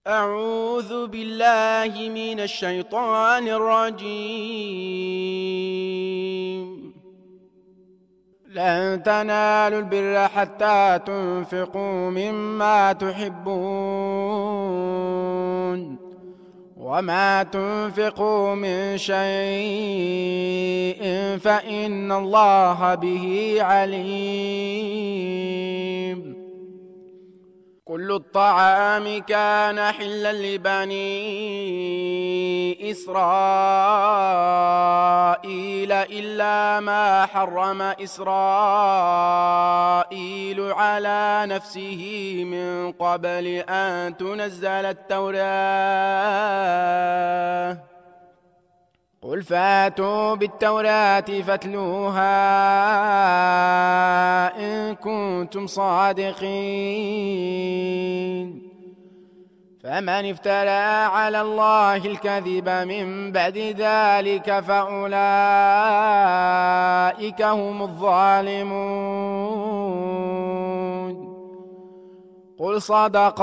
أعوذ بالله من الشيطان الرجيم. لن تنالوا البر حتى تنفقوا مما تحبون وما تنفقوا من شيء فإن الله به عليم. كل الطعام كان حلا لبني إسرائيل إلا ما حرم إسرائيل على نفسه من قبل أن تنزل التوراة. قل فاتوا بالتوراة فاتلوها إن كنتم صادقين. فمن افترى على الله الكذب من بعد ذلك فأولئك هم الظالمون. قل صدق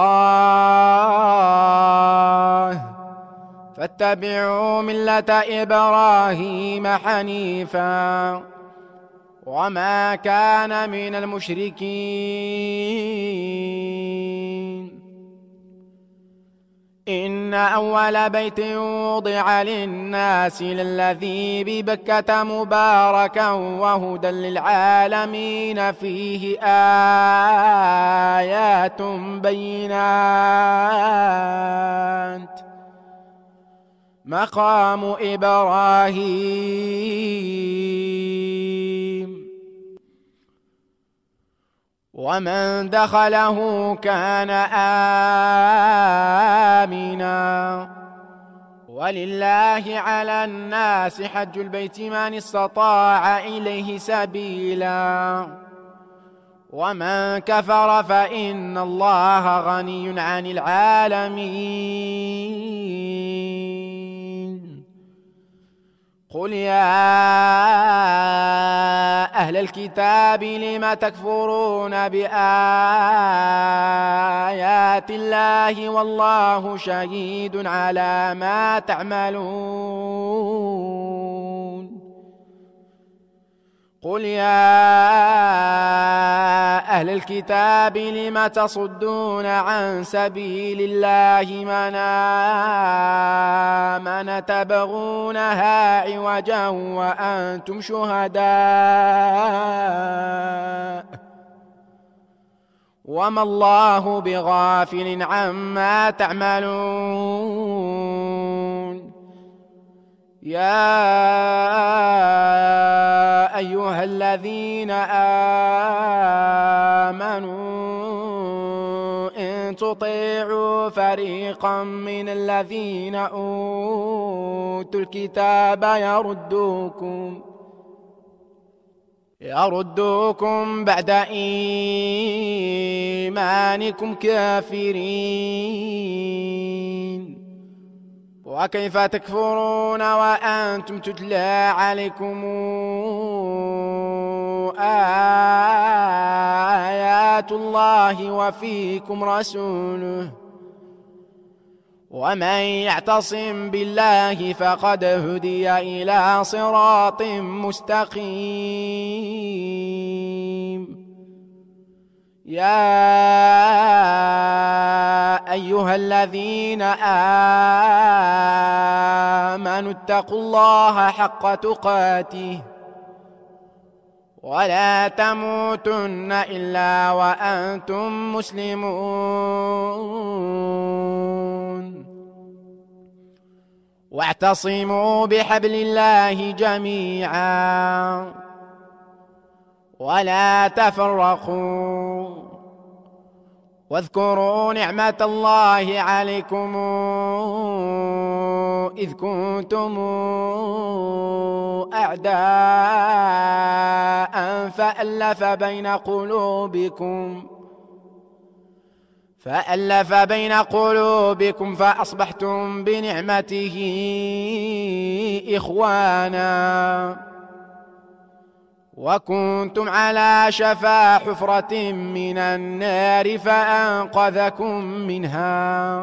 الله. فاتبعوا ملة إبراهيم حنيفا وما كان من المشركين. إن أول بيت وضع للناس للذي ببكة مباركا وهدى للعالمين فيه آيات بينات مقام إبراهيم ومن دخله كان آمنا. ولله على الناس حج البيت من استطاع إليه سبيلا ومن كفر فإن الله غني عن العالمين. قل يا أهل الكتاب لم تكفرون بآيات الله والله شهيد على ما تعملون. قل يا أهل الكتاب لم تصدون عن سبيل الله من آمن تبغونها عوجا وأنتم شهداء وما الله بغافل عما تعملون. يا أيها الذين آمنوا إن تطيعوا فريقا من الذين أوتوا الكتاب يردوكم بعد إيمانكم كافرين. وكيف تكفرون وأنتم تتلى عليكم آيات الله وفيكم رسوله ومن يعتصم بالله فقد هدي إلى صراط مستقيم. يا أيها الذين آمنوا اتقوا الله حق تقاته ولا تموتن إلا وأنتم مسلمون. واعتصموا بحبل الله جميعا ولا تفرقوا واذكروا نعمة الله عليكم إذ كنتم أعداء فألف بين قلوبكم فأصبحتم بنعمته إخوانا وكنتم على شفا حفرة من النار فأنقذكم منها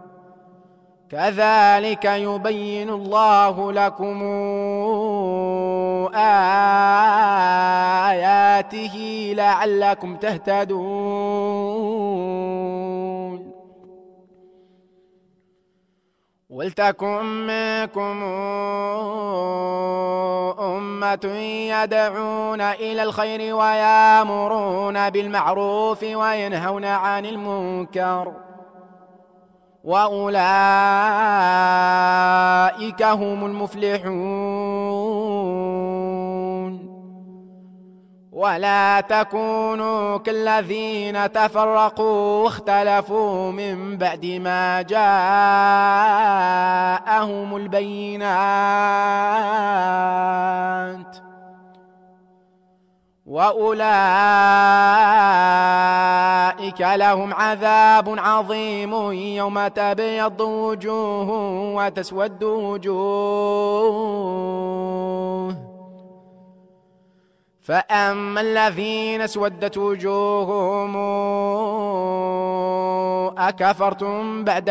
كذلك يبين الله لكم آياته لعلكم تهتدون ولتكن منكم أمة يدعون إلى الخير ويأمرون بالمعروف وينهون عن المنكر وأولئك هم المفلحون ولا تكونوا كالذين تفرقوا واختلفوا من بعد ما جاءهم البينات وأولئك لهم عذاب عظيم يوم تبيض وجوه وتسود وجوه فأما الذين اسودت وجوههم أكفرتم بعد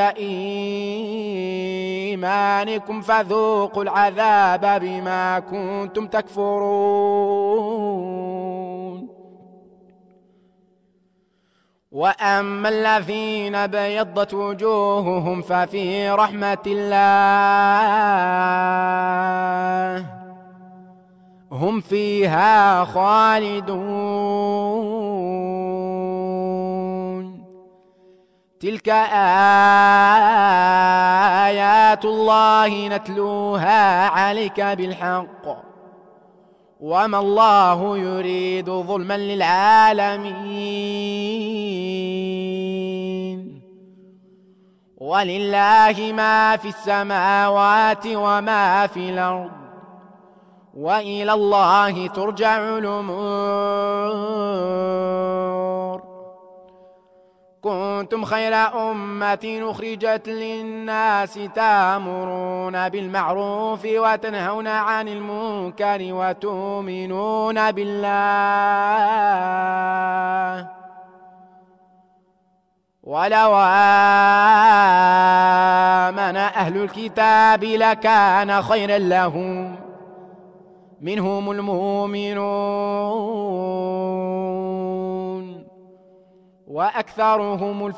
إيمانكم فذوقوا العذاب بما كنتم تكفرون وأما الذين بيضت وجوههم ففي رحمة الله هم فيها خالدون تلك آيات الله نتلوها عليك بالحق وما الله يريد ظلما للعالمين ولله ما في السماوات وما في الأرض وإلى الله ترجع الأمور كنتم خير أمة أخرجت للناس تأمرون بالمعروف وتنهون عن المنكر وتؤمنون بالله ولو آمن أهل الكتاب لكان خيرا لهم منهم المؤمنون وأكثرهم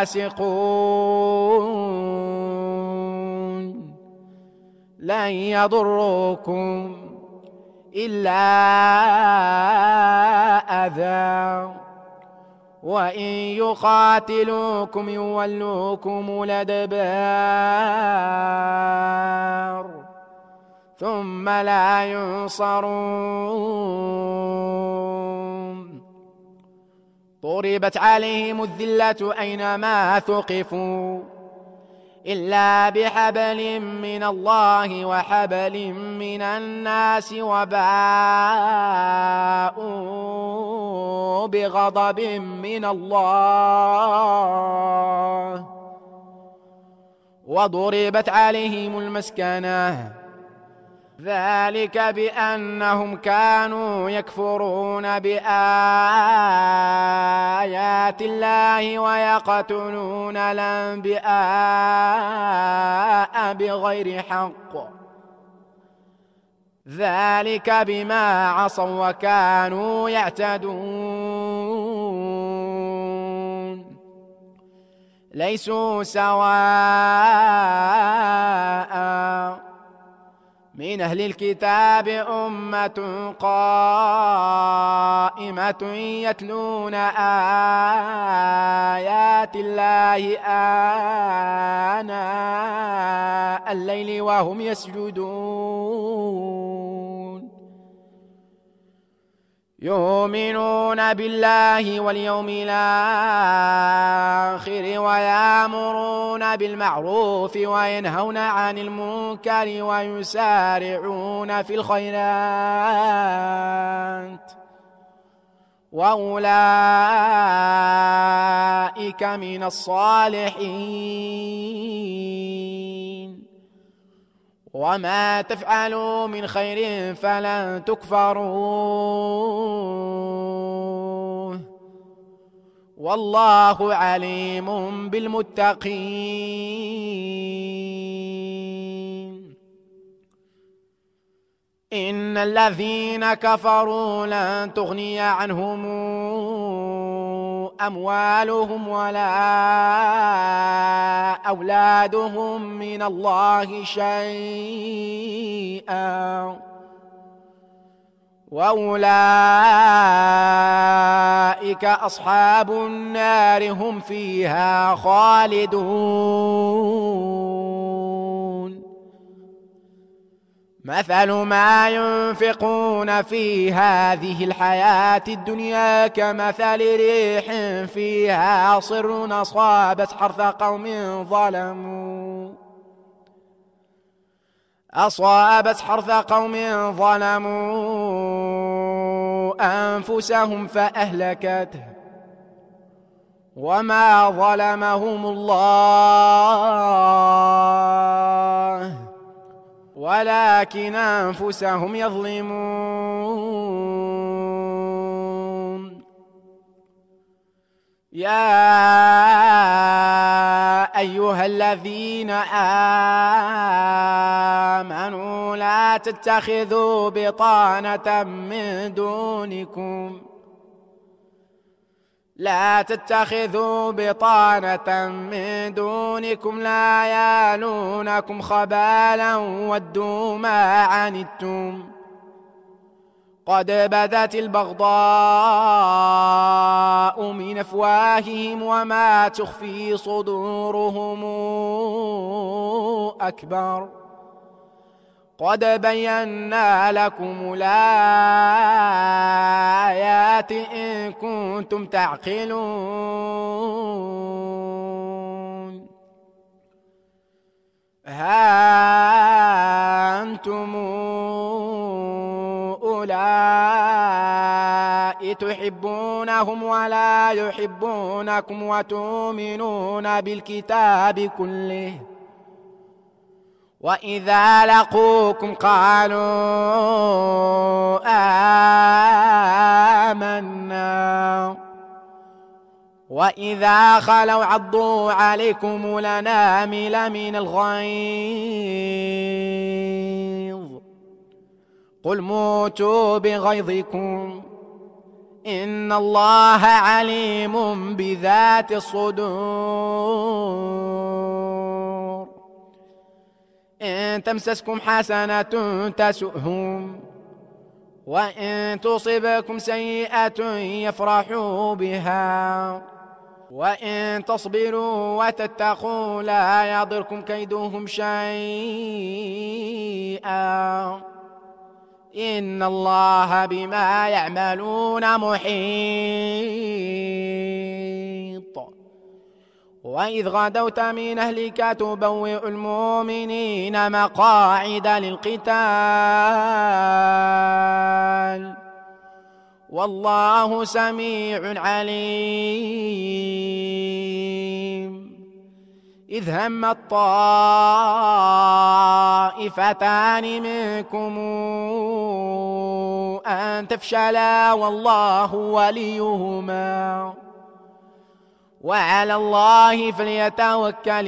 الفاسقون لن يضروكم إلا أذى وإن يقاتلوكم يولوكم الأدبار ثم لا ينصرون ضربت عليهم الذلة أينما ثقفوا إلا بحبل من الله وحبل من الناس وباءوا بغضب من الله وضربت عليهم المسكنة ذلك بأنهم كانوا يكفرون بآيات الله ويقتلون الأنبياء بغير حق ذلك بما عصوا وكانوا يعتدون ليسوا سواء من أهل الكتاب أمة قائمة يتلون آيات الله آناء الليل وهم يسجدون يؤمنون بالله واليوم الآخر ويأمرون بالمعروف وينهون عن المنكر ويسارعون في الخيرات وأولئك من الصالحين وما تفعلوا من خير فلن تكفروه والله عليم بالمتقين. إن الذين كفروا لن تغني عنهم أموالهم ولا أولادهم من الله شيئا وأولئك أصحاب النار هم فيها خالدون. مثل ما ينفقون في هذه الحياة الدنيا كمثل ريح فيها صر أصابت حرث قوم ظلموا أنفسهم فأهلكته وما ظلمهم الله ولكن أنفسهم يظلمون. يا أيها الذين آمنوا لا تتخذوا بطانة من دونكم لا يالونكم خبالا ودوا ما عنتم قد بدت البغضاء من أفواههم وما تخفي صدورهم أكبر قد بينا لكم الآيات إن كنتم تعقلون. ها أنتم أولئك تحبونهم ولا يحبونكم وتؤمنون بالكتاب كله وإذا لقوكم قالوا آمنا وإذا خلوا عضوا عليكم الأنامل من الغيظ قل موتوا بغيظكم إن الله عليم بذات الصدور. إن تمسسكم حسنة تسؤهم وإن تصبكم سيئة يفرحوا بها وإن تصبروا وتتقوا لا يضركم كيدهم شيئا إن الله بما يعملون محيط. وإذ غدوت من أهلك تبوئ المؤمنين مقاعد للقتال والله سميع عليم. إذ هم الطائفتان منكم أن تفشلا والله وليهما وعلى الله فليتوكل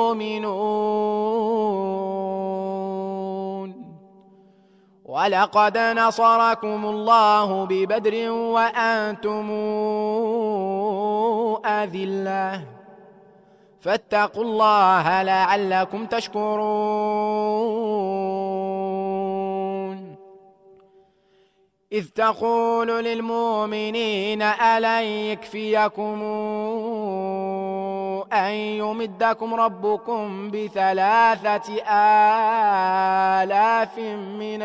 المؤمنون. ولقد نصركم الله ببدر وأنتم أذلة فاتقوا الله لعلكم تشكرون. إذ تقول للمؤمنين ألن يكفيكم أن يمدكم ربكم ب3,000 من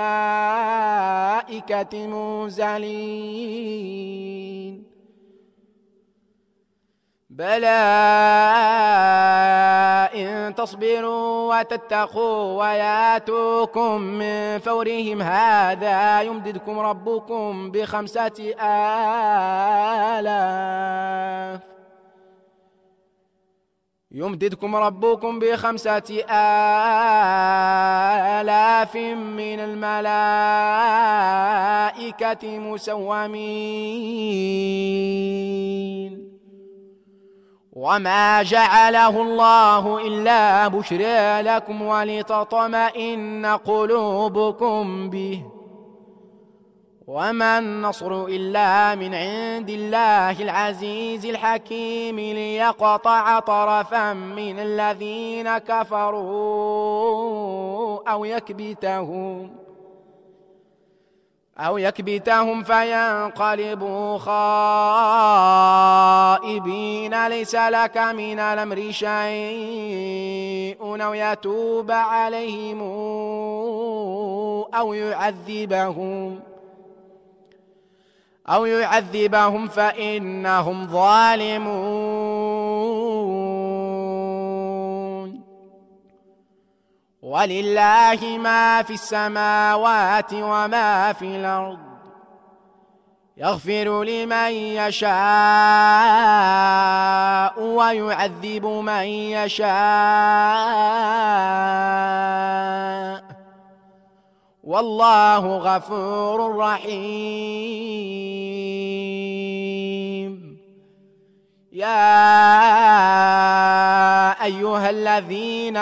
الملائكة منزلين بلى إن تصبروا وتتقوا وياتوكم من فورهم هذا يمددكم ربكم يمددكم ربكم ب5,000 من الملائكة مسومين وما جعله الله إلا بشرى لكم ولتطمئن قلوبكم به وما النصر إلا من عند الله العزيز الحكيم ليقطع طرفا من الذين كفروا أو يكبتهم فينقلبوا خائبين ليس لك من الأمر شيء أو يتوب عليهم أو يعذبهم فإنهم ظالمون ولله ما في السماوات وما في الأرض يغفر لمن يشاء ويعذب من يشاء والله غفور رحيم يا أيها الذين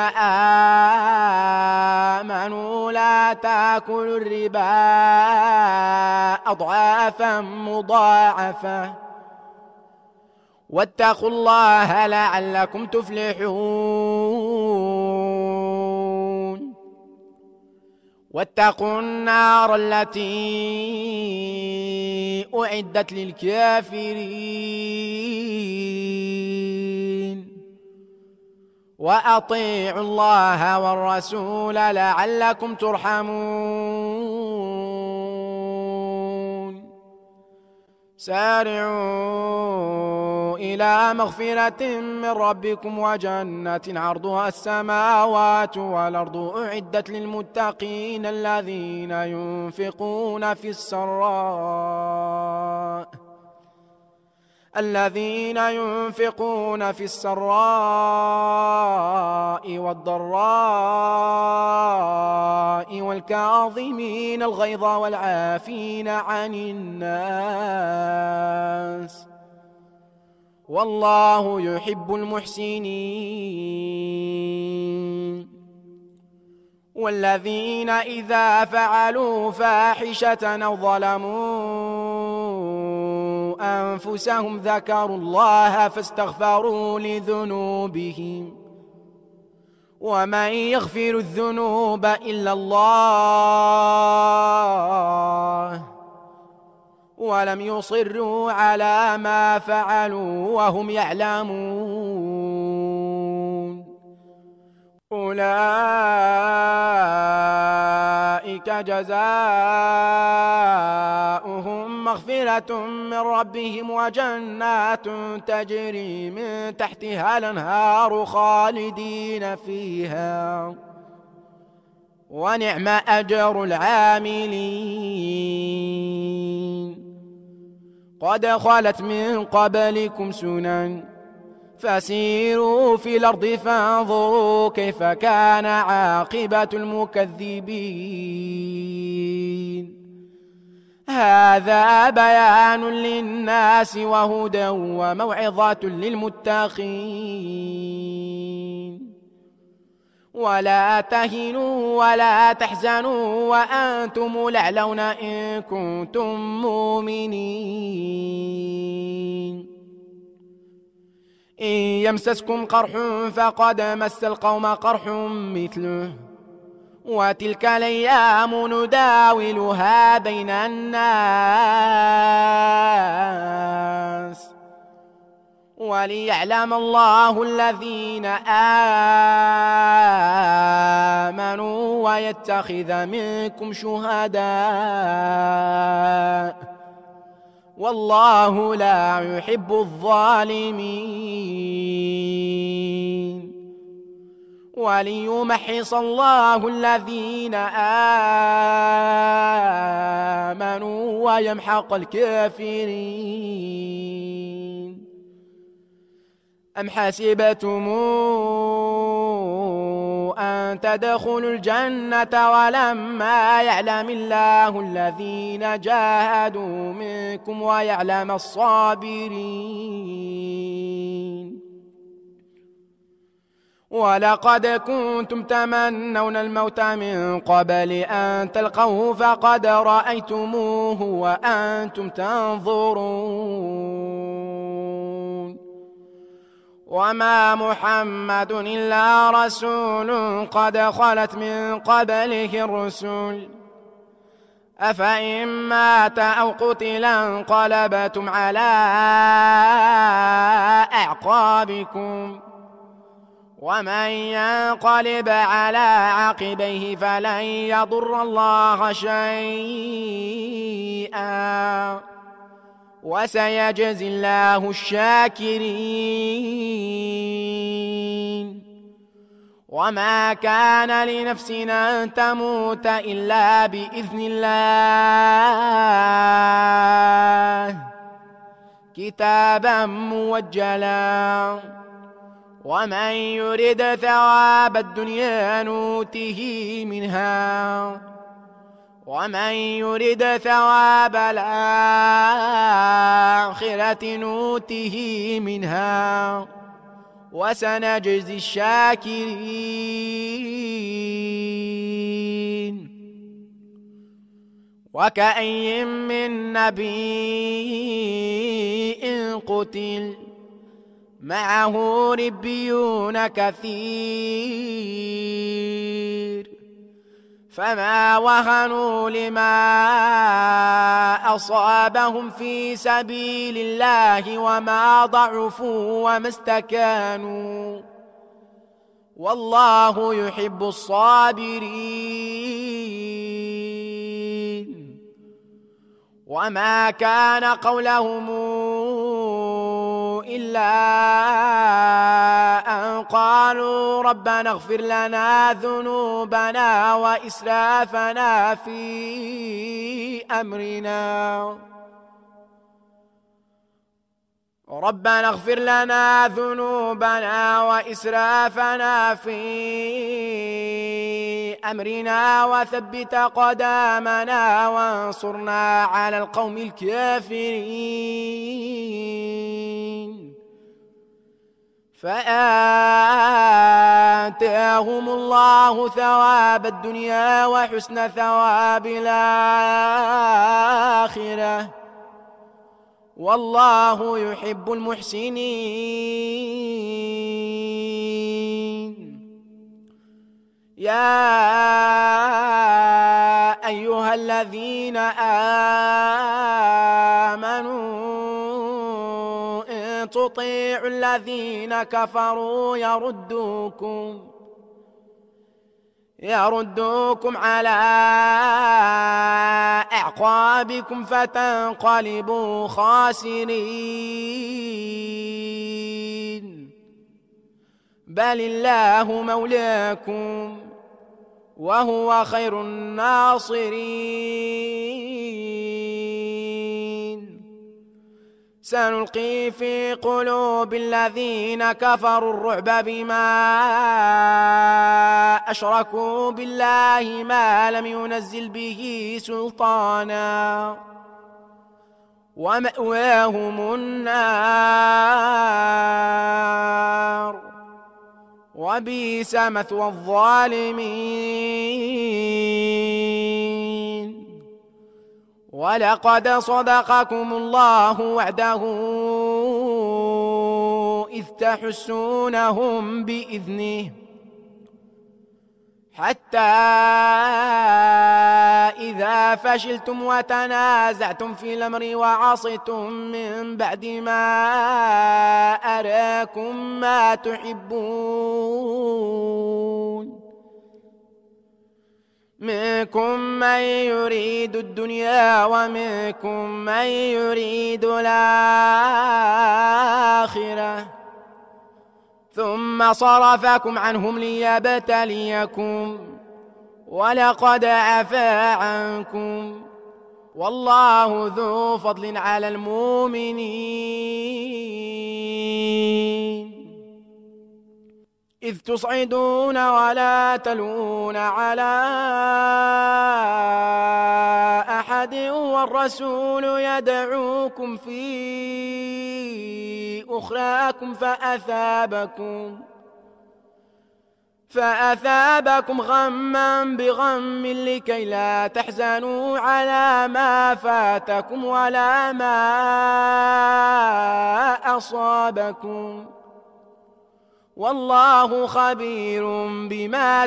آمنوا لا تأكلوا الربا أضعافا مضاعفة واتقوا الله لعلكم تفلحون واتقوا النار التي أعدت للكافرين وأطيعوا الله والرسول لعلكم ترحمون سارعوا إلى مغفرة من ربكم وجنة عرضها السماوات والأرض أعدت للمتقين الذين ينفقون في السراء والضراء والكاظمين الغيظ والعافين عن الناس والله يحب المحسنين والذين إذا فعلوا فاحشة أو ظلموا أنفسهم ذكروا الله فاستغفروا لذنوبهم ومن يغفر الذنوب إلا الله ولم يصروا على ما فعلوا وهم يعلمون أولئك جزاؤهم مغفرة من ربهم وجنات تجري من تحتها الأنهار خالدين فيها ونعم أجر العاملين قد خلت من قبلكم سنن فسيروا في الأرض فانظروا كيف كان عاقبة المكذبين هذا بيان للناس وهدى وموعظة للمتقين ولا تهنوا ولا تحزنوا وأنتم الأعلون إن كنتم مؤمنين إن يمسسكم قرح فقد مس القوم قرح مثله وتلك الأيام نداولها بين الناس وليعلم الله الذين آمنوا ويتخذ منكم شهداء والله لا يحب الظالمين وليمحص الله الذين آمنوا ويمحق الكافرين أم حسبتم أن تدخلوا الجنة ولما يعلم الله الذين جاهدوا منكم ويعلم الصابرين ولقد كنتم تمنون الموت من قبل أن تلقوه فقد رأيتموه وأنتم تنظرون وما محمد إلا رسول قد خلت من قبله الرسل أفإن مات أو قتل انقلبتم على أعقابكم ومن ينقلب على عقبيه فلن يضر الله شيئا وسيجزي الله الشاكرين وما كان لنفس أن تموت إلا بإذن الله كتابا موجلا ومن يرد ثواب الدنيا نوته منها ومن يرد ثواب الآخرة نوته منها وسنجزي الشاكرين وكأي من نبي قتل معه ربيون كثير فما وهنوا لما أصابهم في سبيل الله وما ضعفوا وما استكانوا والله يحب الصابرين وما كان قولهم إلا أن قالوا ربنا اغفر لنا ذنوبنا وإسرافنا في أمرنا ربنا اغفر لنا ذنوبنا وإسرافنا في أمرنا وثبت قدامنا وانصرنا على القوم الكافرين فآتاهم الله ثواب الدنيا وحسن ثواب الآخرة والله يحب المحسنين يا أيها الذين آمنوا إن تطيعوا الذين كفروا يردوكم على أعقابكم فتنقلبوا خاسرين بل الله مولاكم وهو خير الناصرين سنلقي في قلوب الذين كفروا الرعب بما أشركوا بالله ما لم ينزل به سلطانا ومأواهم النار وبئس مثوى الظالمين ولقد صدقكم الله وعده إذ تحسونهم بإذنه حتى إذا فشلتم وتنازعتم في الأمر وعصيتم من بعد ما أراكم ما تحبون منكم من يريد الدنيا ومنكم من يريد الآخرة ثم صرفكم عنهم ليبتليكم ولقد عفا عنكم والله ذو فضل على المؤمنين إذ تصعدون ولا تلون على أحد والرسول يدعوكم في أخراكم فأثابكم غما بغم لكي لا تحزنوا على ما فاتكم ولا ما أصابكم والله خبير بما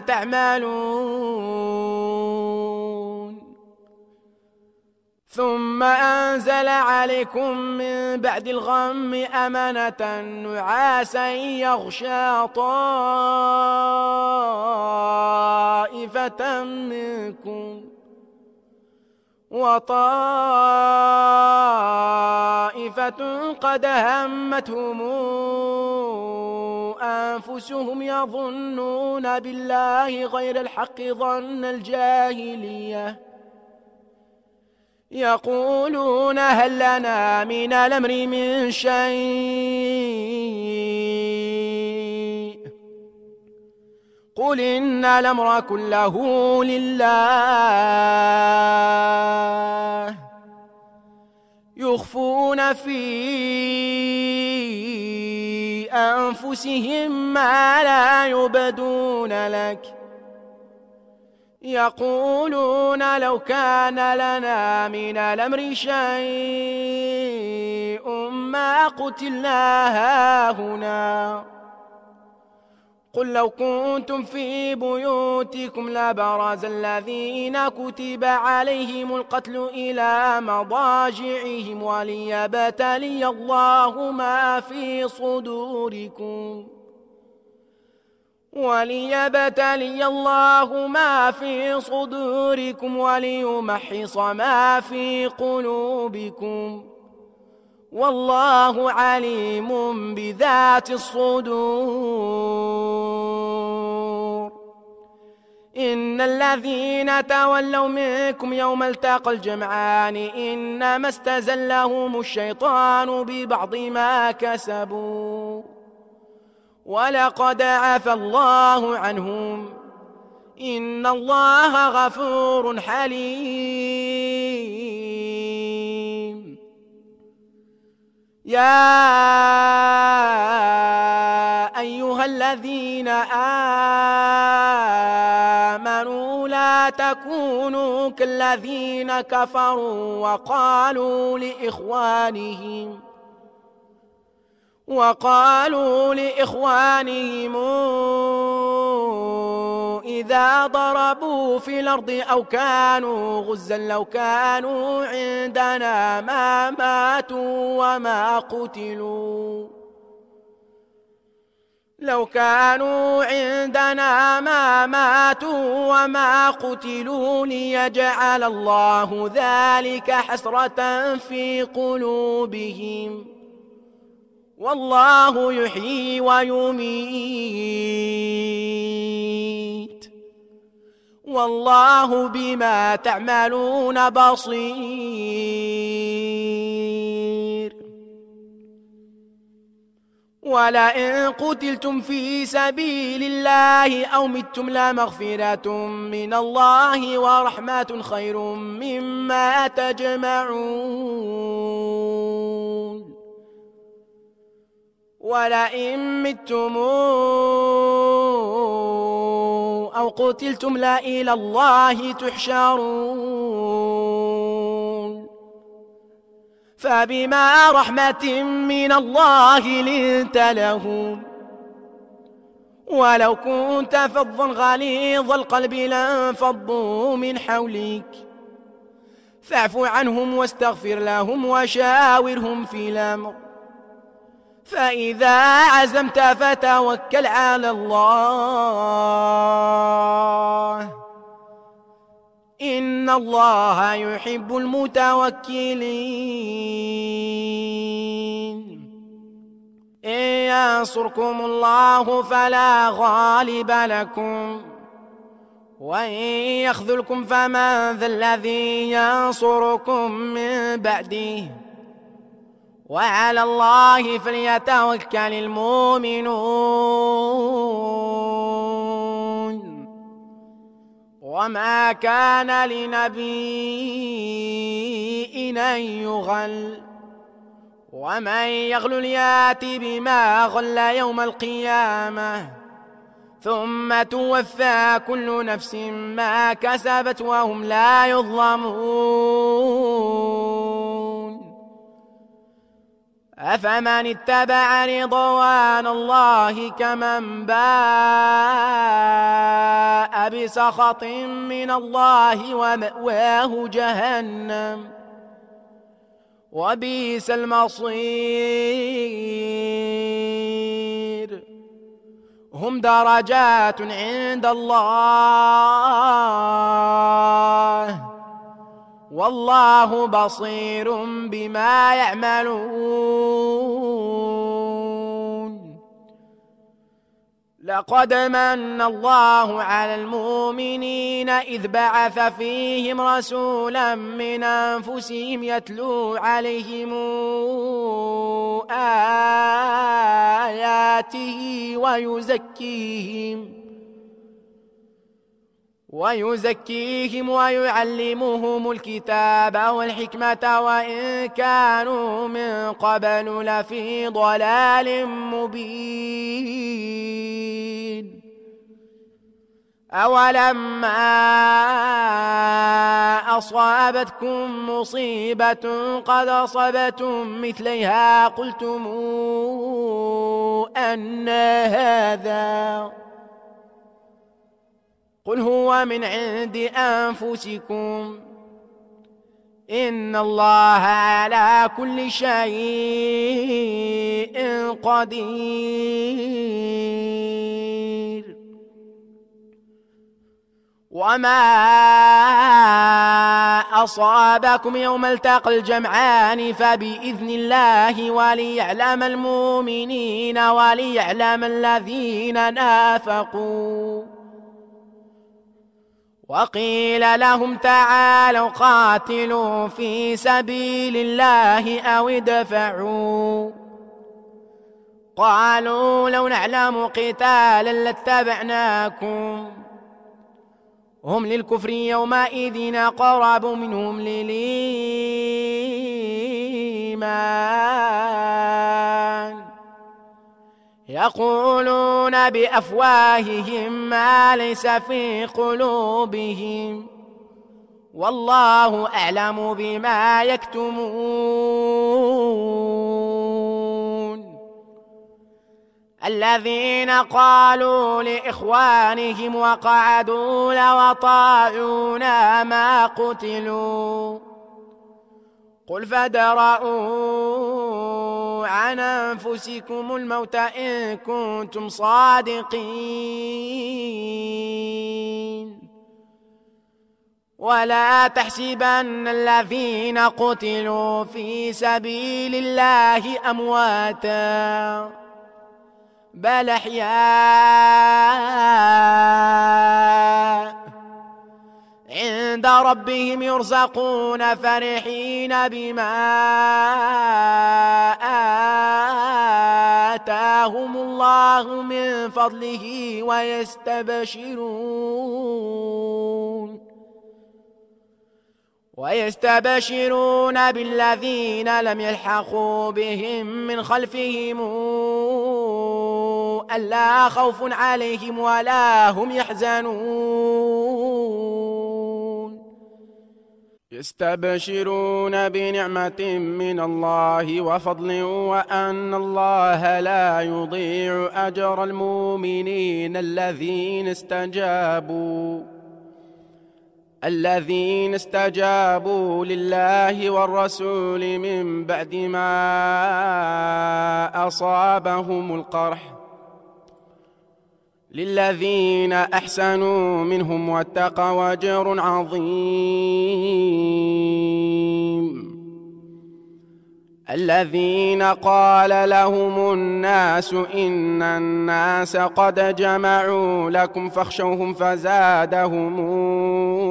تعملون. ثم أنزل عليكم من بعد الغم أمنة نعاسا يغشى طائفة منكم وطائفة قد همتهم أنفسهم يظنون بالله غير الحق ظن الجاهلية يقولون هل لنا من الأمر من شيء قل إن الأمر كله لله يخفون في أنفسهم ما لا يبدون لك يقولون لو كان لنا من الأمر شيء ما قتلنا هاهنا قل لو كنتم في بيوتكم لبرز الذين كتب عليهم القتل إلى مضاجعهم وليبتلي الله ما في صدوركم وليمحص ما في قلوبكم والله عليم بذات الصدور. إن الذين تولوا منكم يوم التقى الجمعان إنما استزلهم الشيطان ببعض ما كسبوا ولقد عفى الله عنهم إن الله غفور حليم. يا أيها الذين آمنوا لا تكونوا كالذين كفروا وقالوا لإخوانهم إذا ضربوا في الأرض أو كانوا غزا لو كانوا عندنا ما ماتوا وما قتلوا ليجعل الله ذلك حسرة في قلوبهم والله يحيي ويميت والله بما تعملون بصير. ولئن قتلتم في سبيل الله أو متم لمغفرة من الله ورحمة خير مما تجمعون. ولئن متم أو قتلتم لإلى الله تحشرون. فبما رحمة من الله لنت لهم ولو كنت فظا غليظ القلب لانفضوا من حولك فاعف عنهم واستغفر لهم وشاورهم في الأمر فإذا عزمت فتوكل على الله إن الله يحب المتوكلين. إن ينصركم الله فلا غالب لكم وإن يخذلكم فمن ذا الذي ينصركم من بعده وعلى الله فليتوكل المؤمنون. وما كان لنبي أن يغل ومن يغل يات بما غل يوم القيامة ثم توفى كل نفس ما كسبت وهم لا يظلمون. أفمن اتبع رضوان الله كمن باء بسخط من الله ومأواه جهنم وبئس المصير. هم درجات عند الله والله بصير بما يعملون. لقد من الله على المؤمنين إذ بعث فيهم رسولا من أنفسهم يتلو عليهم آياته ويزكيهم ويعلمهم الكتاب والحكمة وإن كانوا من قبل لفي ضلال مبين. أولما أصابتكم مصيبة قد أصبتم مثلها قلتم أن هذا قل هو من عند أنفسكم إن الله على كل شيء قدير. وما أصابكم يوم التقى الجمعان فبإذن الله وليعلم المؤمنين وليعلم الذين نافقوا. وقيل لهم تعالوا قاتلوا في سبيل الله أو ادفعوا قالوا لو نعلم قتالا لاتبعناكم هم للكفر يومئذ أقرب منهم للإيمان يقولون بأفواههم ما ليس في قلوبهم والله أعلم بما يكتمون. الذين قالوا لإخوانهم وقعدوا لو أطاعونا ما قتلوا قل فادرءوا عن أنفسكم الموت إن كنتم صادقين. ولا تحسبن الذين قتلوا في سبيل الله أمواتا بل أحياء عند ربهم يرزقون فرحين بما آتاهم الله من فضله ويستبشرون بالذين لم يلحقوا بهم من خلفهم ألا خوف عليهم ولا هم يحزنون. يستبشرون بنعمة من الله وفضل وأن الله لا يضيع أجر المؤمنين الذين استجابوا لله والرسول من بعد ما أصابهم القرح للذين أحسنوا منهم واتقوا أجر عظيم. الذين قال لهم الناس إن الناس قد جمعوا لكم فاخشوهم فزادهم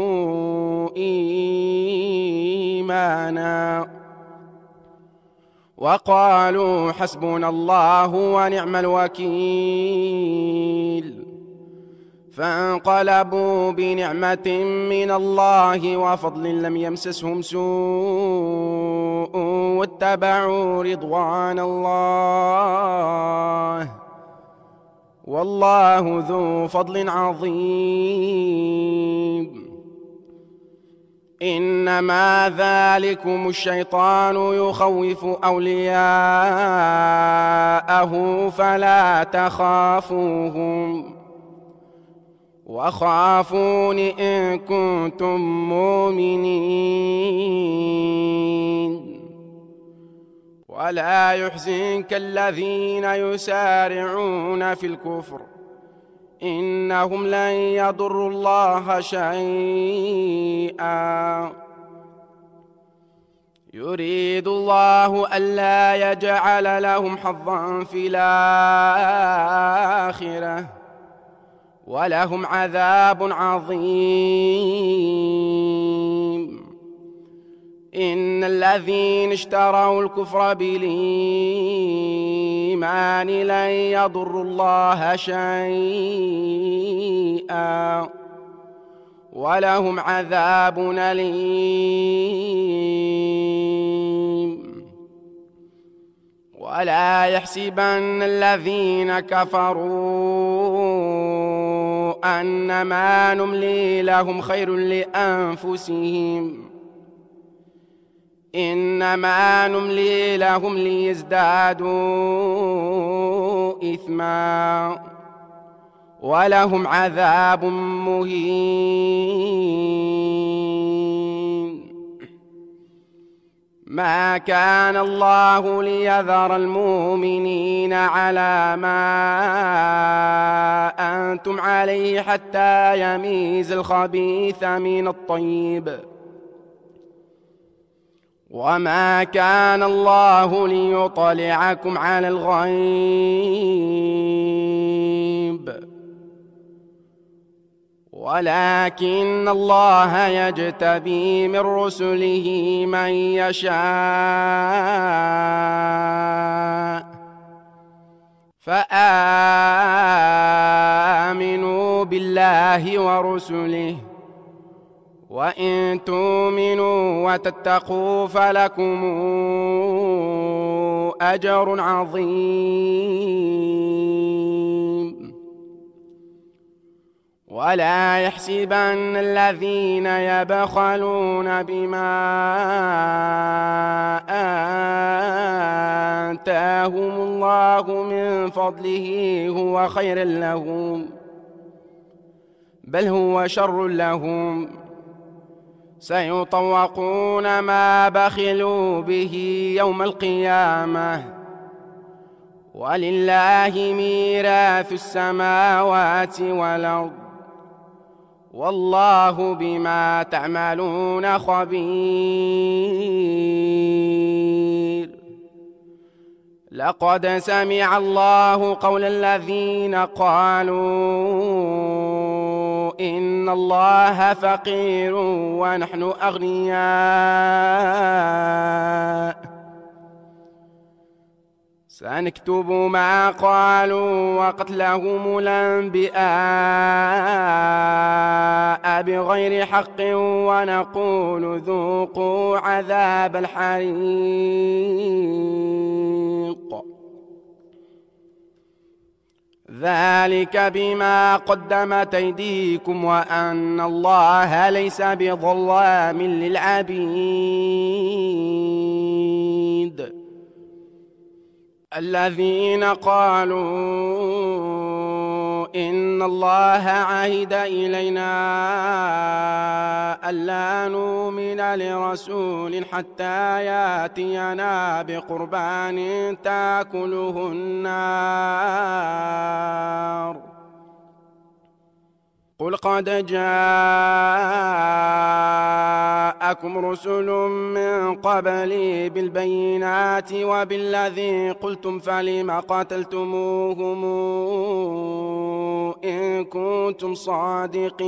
إيمانا وقالوا حسبنا الله ونعم الوكيل. فانقلبوا بنعمة من الله وفضل لم يمسسهم سوء واتبعوا رضوان الله والله ذو فضل عظيم. إنما ذلكم الشيطان يخوف أولياءه فلا تخافوهم وخافون إن كنتم مؤمنين. ولا يحزنك الذين يسارعون في الكفر إنهم لن يضروا الله شيئا يريد الله ألا يجعل لهم حظا في الآخرة ولهم عذاب عظيم. إن الذين اشتروا الكفر بالإيمان لن يضروا الله شيئا ولهم عذاب أليم. ولا يحسبن الذين كفروا أنما نملي لهم خير لأنفسهم إنما نملي لهم ليزدادوا إثما ولهم عذاب مهين. ما كان الله ليذر المؤمنين على ما أنتم عليه حتى يميز الخبيث من الطيب وما كان الله ليطلعكم على الغيب ولكن الله يجتبي من رسله من يشاء فآمنوا بالله ورسله وإن تؤمنوا وتتقوا فلكم أجر عظيم. ولا يحسبن الذين يبخلون بما آتاهم الله من فضله هو خير لهم بل هو شر لهم سيطوقون ما بخلوا به يوم القيامة ولله ميراث السماوات والأرض والله بما تعملون خبير. لقد سمع الله قول الذين قالوا إن الله فقير ونحن أغنياء سنكتب ما قالوا وقتلهم الأنبياء بغير حق ونقول ذوقوا عذاب الحريق ذلك بما قدمت أيديكم وأن الله ليس بظلام للعبيد. الذين قالوا إن الله عهد إلينا ألا نؤمن لرسول حتى يأتينا بقربان تأكله النار قل قد جاءكم رسل من قبلي بالبينات وبالذي قلتم فلم قتلتموهم إن كنتم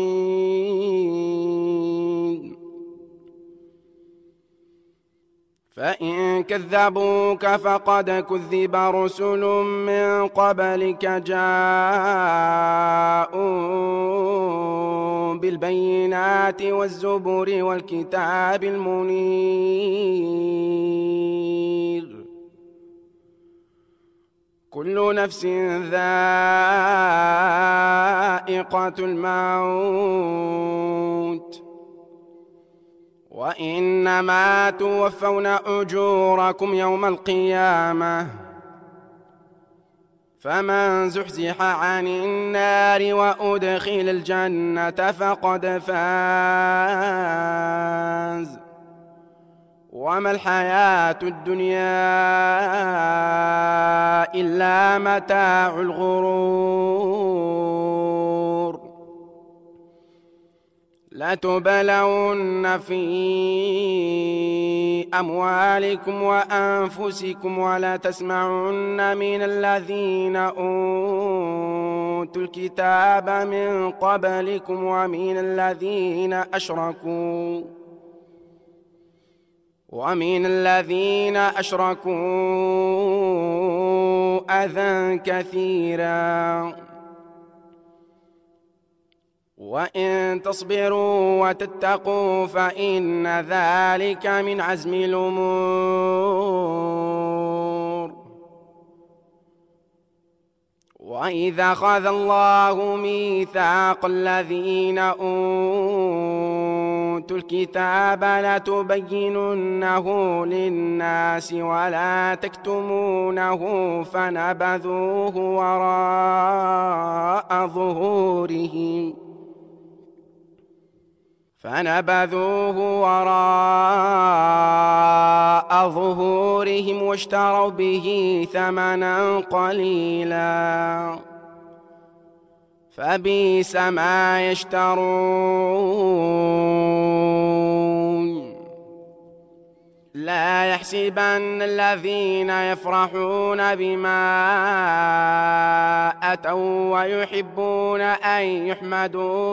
صادقين فإن كذبوك فقد كذب رسل من قبلك جاءوا بالبينات والزبر والكتاب المنير كل نفس ذائقة الموت وإنما توفون أجوركم يوم القيامة فمن زحزح عن النار وأدخل الجنة فقد فاز وما الحياة الدنيا إلا متاع الغرور لتبلون في أموالكم وأنفسكم ولتسمعن من الذين أوتوا الكتاب من قبلكم ومن الذين أشركوا أذى كثيرا وإن تصبروا وتتقوا فإن ذلك من عزم الأمور وإذا أخذ الله ميثاق الذين أوتوا الكتاب لتبيننه للناس ولا تكتمونه فنبذوه وراء ظهورهم واشتروا به ثمنا قليلا فبئس ما يشترون لا يحسبن الذين يفرحون بما أتوا ويحبون أن يحمدوا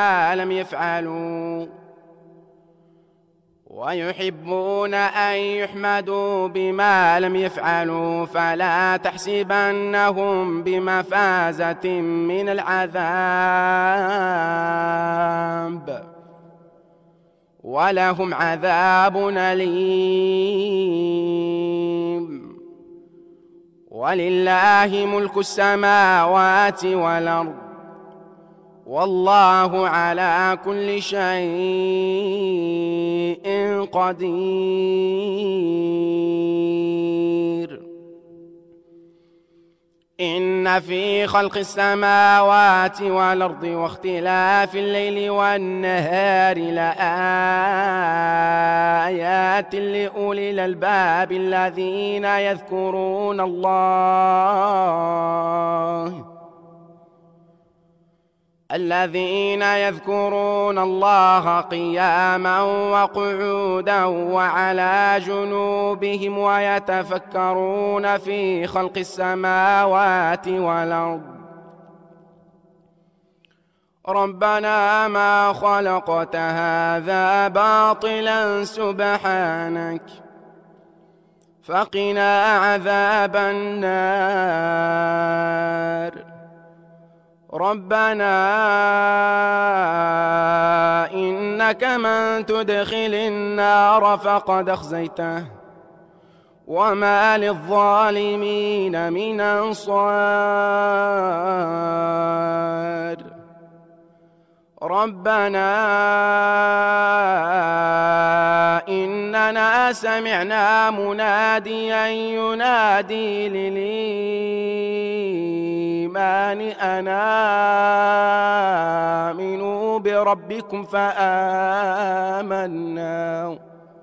بما لم يفعلوا فلا تحسبنهم بمفازة من العذاب ولهم عذاب أليم ولله ملك السماوات والأرض والله على كل شيء قدير إن في خلق السماوات والأرض واختلاف الليل والنهار لآيات لأولي الألباب الذين يذكرون الله قياما وقعودا وعلى جنوبهم ويتفكرون في خلق السماوات والأرض ربنا ما خلقت هذا باطلا سبحانك فقنا عذاب النار ربنا إنك من تدخل النار فقد أخزيته وما للظالمين من أنصار ربنا إننا سمعنا مناديا ينادي للإيمان أن آمنوا بربكم فآمنا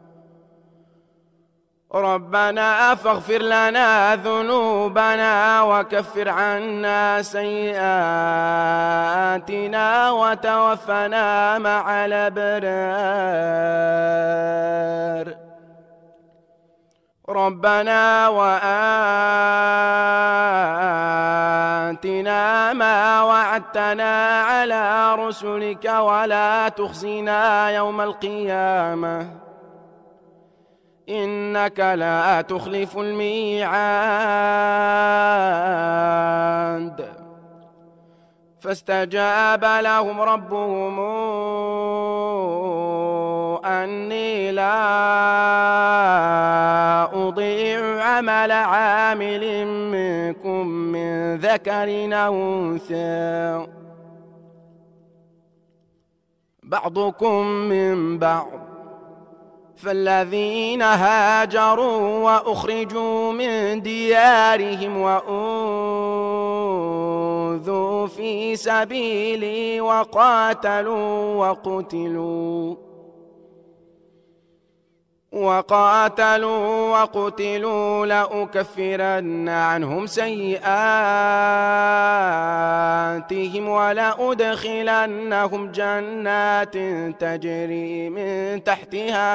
ربنا فاغفر لنا ذنوبنا وكفر عنا سيئاتنا وتوفنا مع الأبرار ربنا وآتنا ما وعدتنا على رسلك ولا تخزنا يوم القيامة إنك لا تخلف الميعاد فاستجاب لهم ربهم أني لا أضيع عمل عامل منكم من ذكر أو أنثى بعضكم من بعض فالذين هاجروا وأخرجوا من ديارهم وأوذوا في سبيلي وقاتلوا لأكفرن عنهم سيئاتهم ولأدخلنهم جنات تجري من تحتها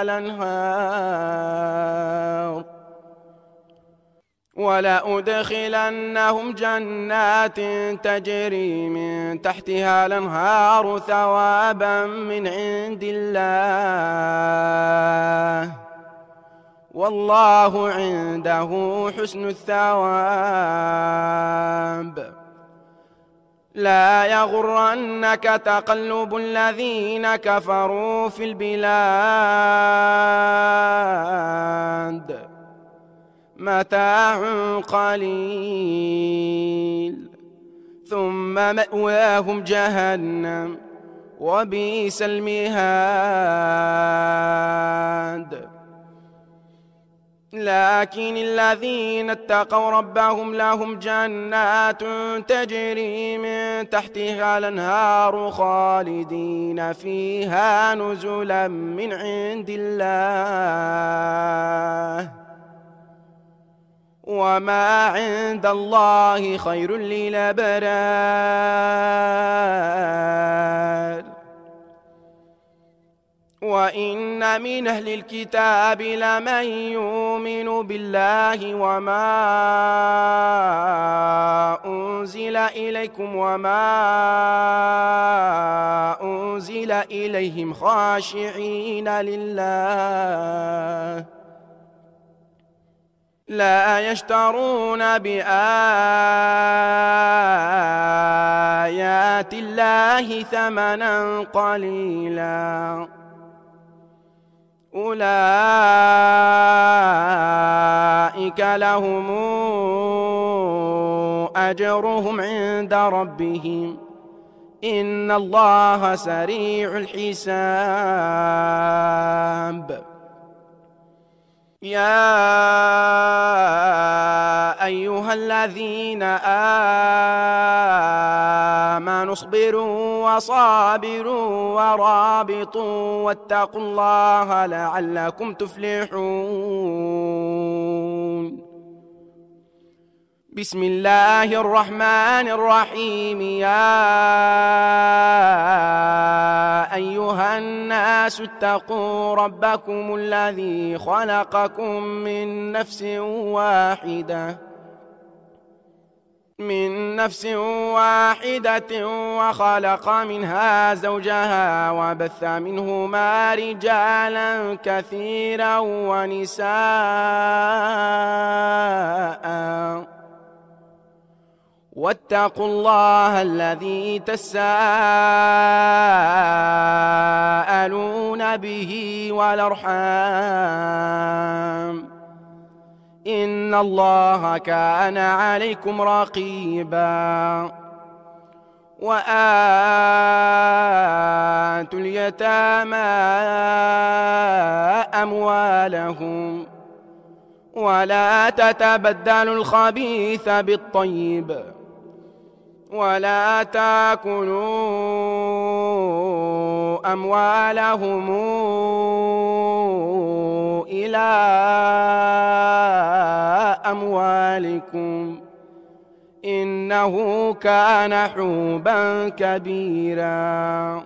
الأنهار ثوابا من عند الله والله عنده حسن الثواب لا يغرنك تقلب الذين كفروا في البلاد متاع قليل ثم مأواهم جهنم وبئس المهاد لكن الذين اتقوا ربهم لهم جنات تجري من تحتها الأنهار خالدين فيها نزلا من عند الله وما عند الله خير للأبرار وإن من أهل الكتاب لمن يؤمن بالله وما أنزل إليكم وما أنزل إليهم خاشعين لله لا يشترون بآيات الله ثمنا قليلا أولئك لهم أجرهم عند ربهم إن الله سريع الحساب يا أيها الذين آمنوا اصبروا وصابروا ورابطوا واتقوا الله لعلكم تفلحون بسم الله الرحمن الرحيم يا أيها الناس اتقوا ربكم الذي خلقكم من نفس واحدة وخلق منها زوجها وبث منهما رجالا كثيرا ونساء واتقوا الله الذي تساءلون به والأرحام إن الله كان عليكم رقيبا وآتوا اليتامى أموالهم ولا تتبدلوا الخبيث بالطيب ولا تاكلوا أموالهم إلى أموالكم إنه كان حوبا كبيرا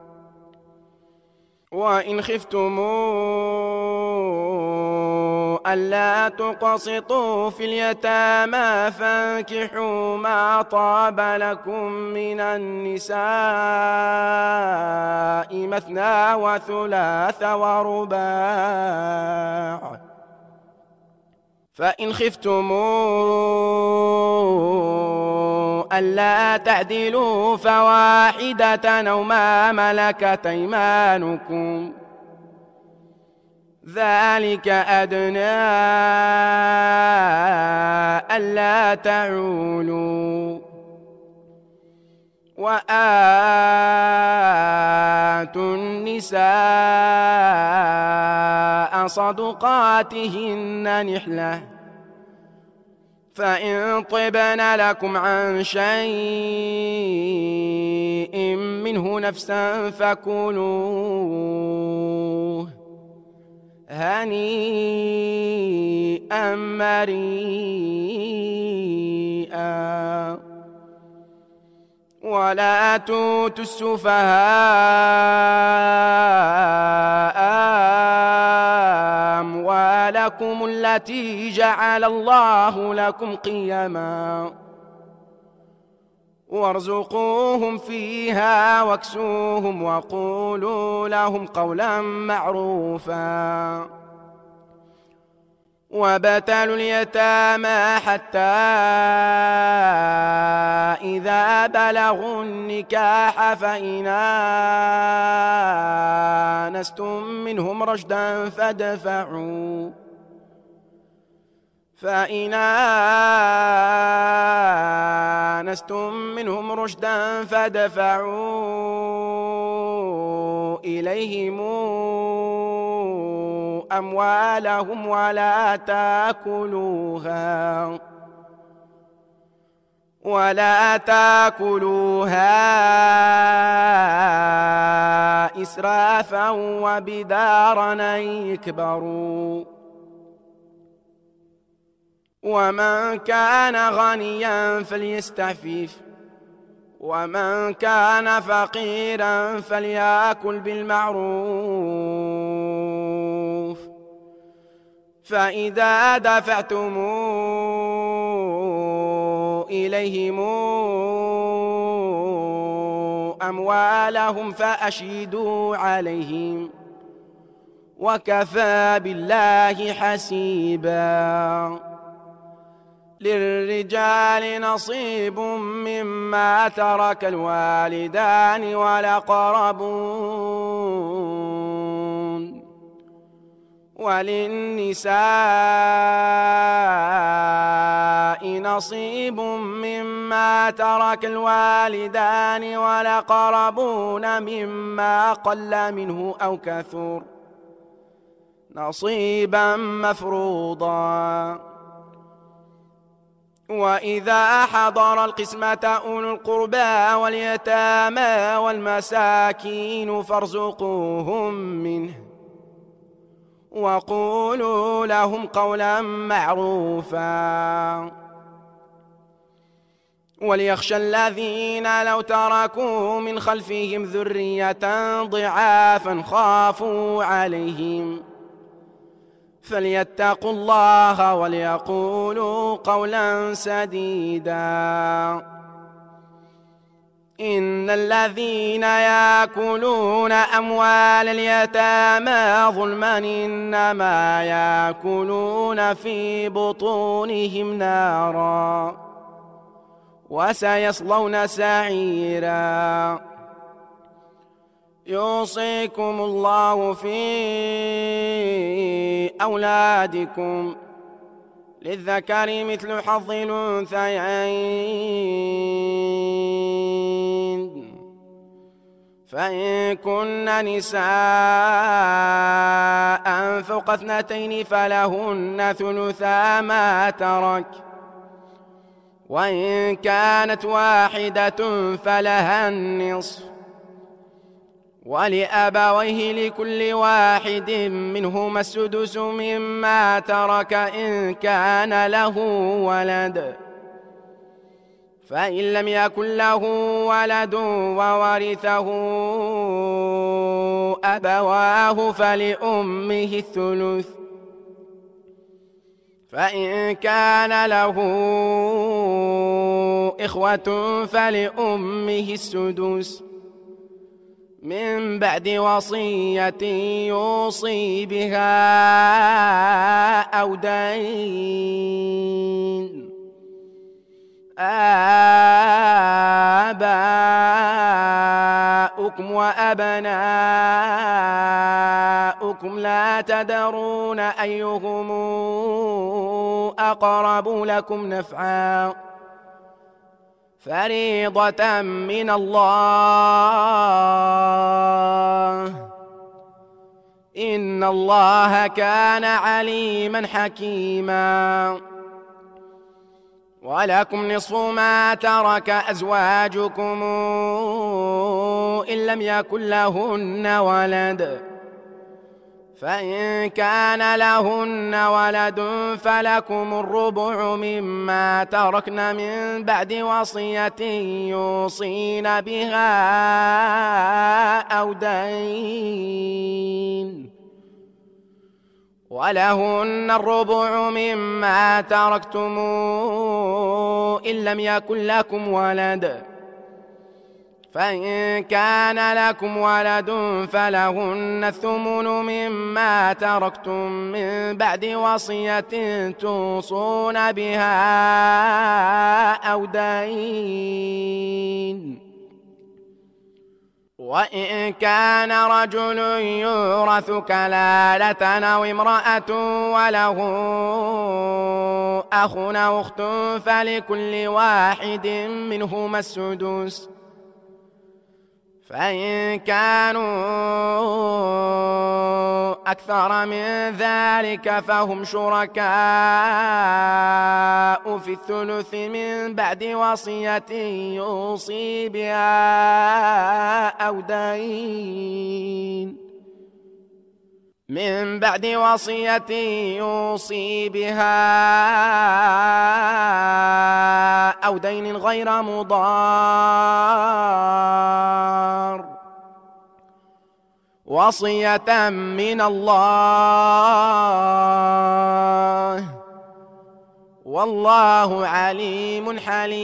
وإن خفتم ألا تقسطوا في اليتامى فانكحوا ما طاب لكم من النساء مثنى وثلاث ورباع فإن خفتم ألا تعدلوا فواحدة أو ما ملكت أيمانكم ذلك أدنى ألا تعولوا وآتوا النساء صدقاتهن نحلة فإن طبن لكم عن شيء منه نفسا فكلوه هنيئا مريئا ولا تؤتوا السفهاء أموالكم التي جعل الله لكم قيما وارزقوهم فيها واكسوهم وقولوا لهم قولا معروفا وابتلوا اليتامى حتى إذا بلغوا النكاح فإن آنستم منهم رشدا فادفعوا إليهم أموالهم ولا تاكلوها إسرافا وبدارا أن يكبروا ومن كان غنيا فليستعفف ومن كان فقيرا فليأكل بالمعروف فإذا دفعتم إليهم أموالهم فأشهدوا عليهم وكفى بالله حسيبا للرجال نصيب مما ترك الوالدان والأقربون وللنساء نصيب مما ترك الوالدان والأقربون مما قل منه أو كثر نصيبا مفروضا وإذا حضر القسمة أولو القربى واليتامى والمساكين فارزقوهم منه وقولوا لهم قولا معروفا وليخشى الذين لو تركوا من خلفهم ذرية ضعافا خافوا عليهم فليتقوا الله وليقولوا قولا سديدا إن الذين يأكلون أموال اليتامى ظلما إنما يأكلون في بطونهم نارا وسيصلون سعيرا يوصيكم الله في أولادكم للذكر مثل حظ الأنثيين فإن كن نساء فوق 2 فلهن ثلثا ما ترك وإن كانت واحدة فلها النصف ولأبويه لكل واحد منهما السدس مما ترك إن كان له ولد فإن لم يكن له ولد وورثه أبواه فلأمه الثلث فإن كان له إخوة فلأمه السدس من بعد وصية يوصي بها أو دين. آباؤكم وأبناؤكم لا تدرون أيهم أقرب لكم نفعا فريضة من الله إن الله كان عليما حكيما. ولكم نصف ما ترك أزواجكم إن لم يكن لهن ولد، فإن كان لهن ولد فلكم الربع مما تركن من بعد وصية يوصين بها أو دين. ولهن الربع مما تركتم إن لم يكن لكم ولد، فإن كان لكم ولد فلهن الثمن مما تركتم من بعد وصية توصون بها أو دين. وإن كان رجل يورث كلالة أو امرأة وله أخ أو أخت فلكل واحد منهما السدس، فإن كانوا أكثر من ذلك فهم شركاء في الثلث من بعد وصية يوصي بها أو دين. من بعد وصية يوصي بها أو دين غير مضار، وصية من الله والله عليم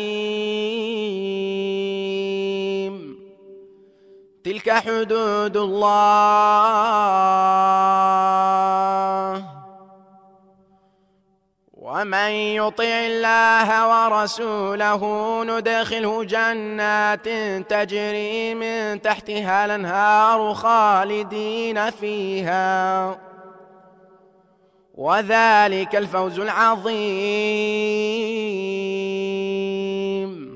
حليم. تلك حدود الله ومن يطع الله ورسوله ندخله جنات تجري من تحتها الأنهار خالدين فيها وذلك الفوز العظيم.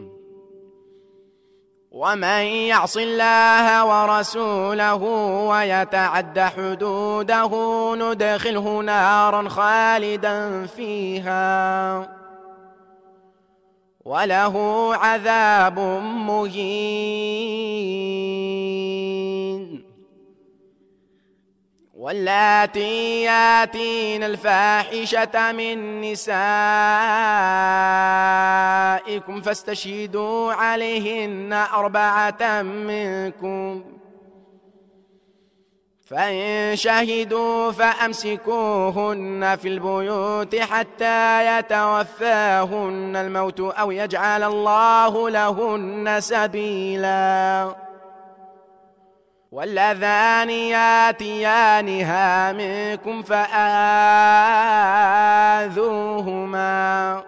ومن يعص الله ورسوله ويتعد حدوده ندخله نارا خالدا فيها وله عذاب مهين. واللاتي ياتين الفاحشة من نسائكم فاستشهدوا عليهن 4 منكم، فإن شهدوا فأمسكوهن في البيوت حتى يتوفاهن الموت أو يجعل الله لهن سبيلا. واللذان ياتيانها منكم فآذوهما،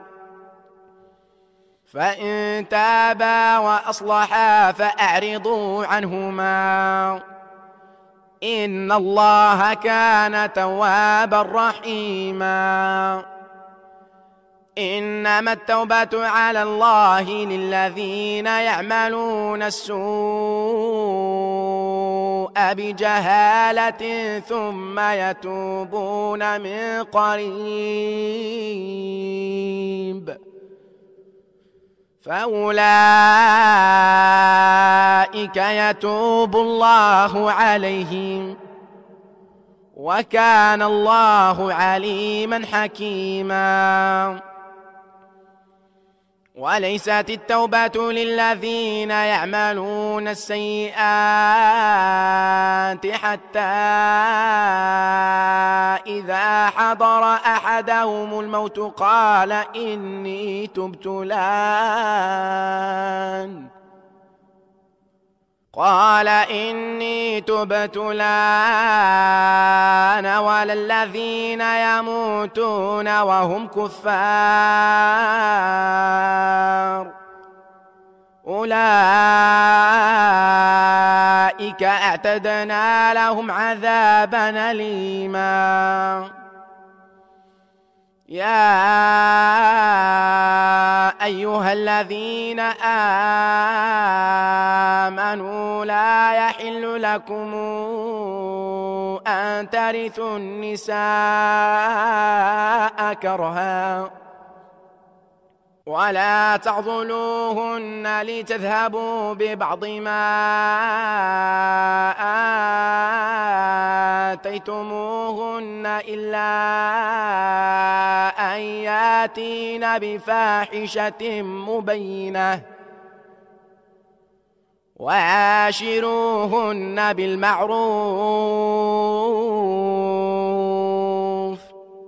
فإن تابا وأصلحا فأعرضوا عنهما إن الله كان توابا رحيما. إنما التوبة على الله للذين يعملون السوء بجهالة ثم يتوبون من قريب فأولئك يتوب الله عليهم وكان الله عليما حكيما. وليست التوبة للذين يعملون السيئات حتى إذا حضر أحدهم الموت قال قال إني تبت الآن ولا الذين يموتون وهم كفار أولئك اعتدنا لهم عذابا أليما يا أيها الذين آمنوا لا يحل لكم أن ترثوا النساء كرها ولا تعضلوهن لتذهبوا ببعض ما آتيتموهن إلا أن ياتين بفاحشة مبينة وعاشروهن بالمعروف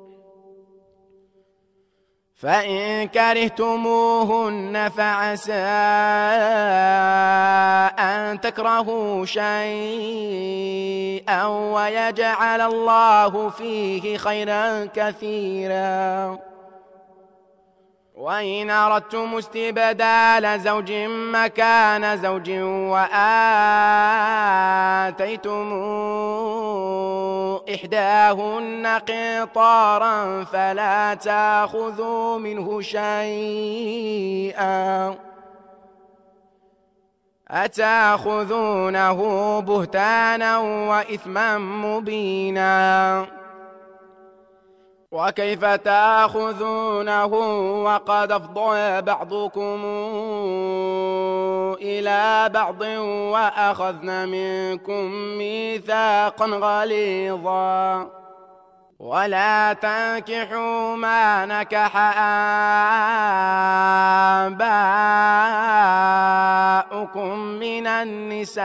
فإن كرهتموهن فعسى أن تكرهوا شيئا ويجعل الله فيه خيرا كثيرا وإن أردتم استبدال زوج مكان زوج وآتيتم إحداهن قنطارا فلا تأخذوا منه شيئا أتأخذونه بهتانا وإثما مبينا وكيف تأخذونه وقد أفضى بعضكم إلى بعض وأخذن منكم ميثاقا غليظا ولا تنكحوا ما نكح آباؤكم من النساء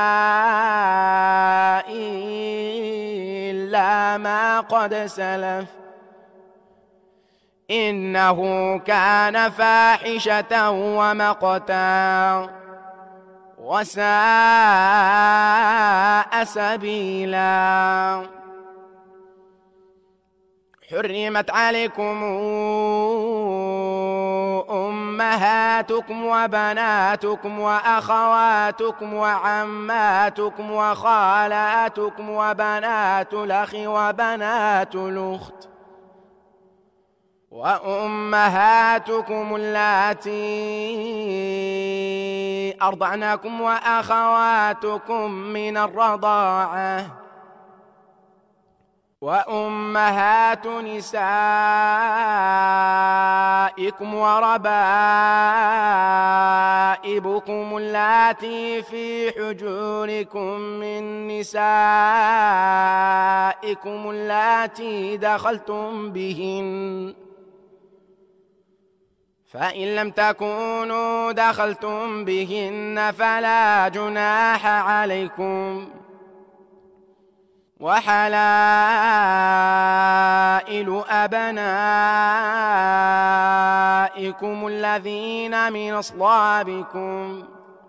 إلا ما قد سلف إنه كان فاحشة ومقتا وساء سبيلا حرمت عليكم أمهاتكم وبناتكم وأخواتكم وعماتكم وخالاتكم وبنات الأخ وبنات الأخت وأمهاتكم اللاتي أرضعنكم وأخواتكم من الرضاعة وأمهات نسائكم وربائبكم اللاتي في حجوركم من نسائكم اللاتي دخلتم بهن فإن لم تكونوا دخلتم بهن فلا جناح عليكم وحلائل أبنائكم الذين من أصلابكم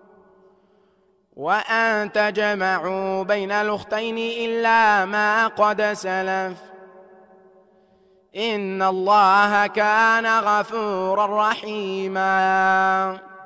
وأن تجمعوا بين الأختين إلا ما قد سلف إن الله كان غفورا رحيما